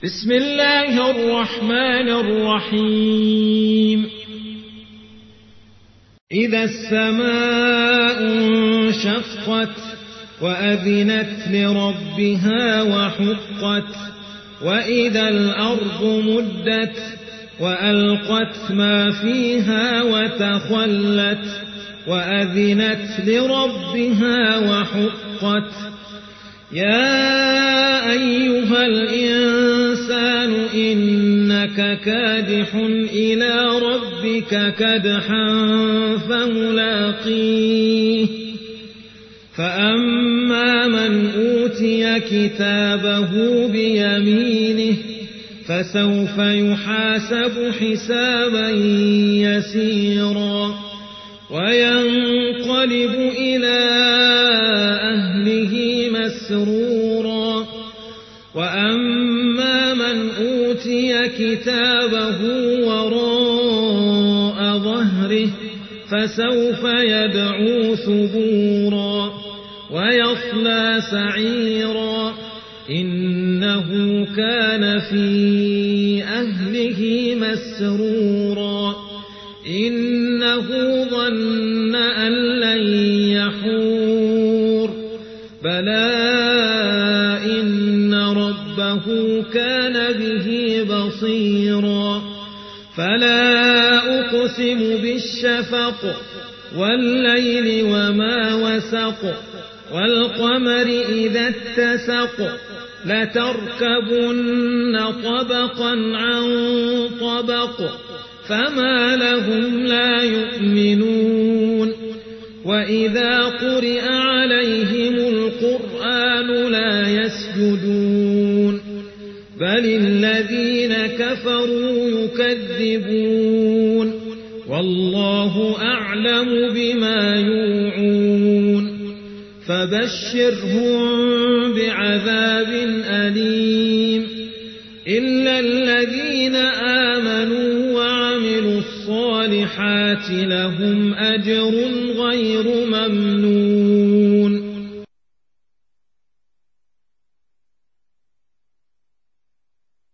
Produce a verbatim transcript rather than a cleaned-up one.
بسم الله الرحمن الرحيم إذا السماء انشقت وأذنت لربها وحقت وإذا الأرض مدت وألقت ما فيها وتخلت وأذنت لربها وحقت يا أيها الإنسان إنك كادح إلى ربك كدحا فملاقيه فأما من أوتي كتابه بيمينه فسوف يحاسب حسابا يسيرا وينقلب إلى أهله مسرورا وأما من أوتي كتابه وراء ظهره فسوف يدعو ثبورا ويصلى سعيرا إنه كان في أهله مسرورا إنه ظن أن لن يحور بلى إن ربه كان به بصيرا فلا أقسم بالشفق والليل وما وسق والقمر إذا اتسق لتركبن طبقا عن طبق فما لهم لا يؤمنون وإذا قرئ عليهم القرآن لا يسجدون بل الذين كفروا يكذبون والله أعلم بما يوعون فبشرهم بعذاب أليم إلا الذين آمنوا وعملوا الصالحات لهم أجر غير ممنون.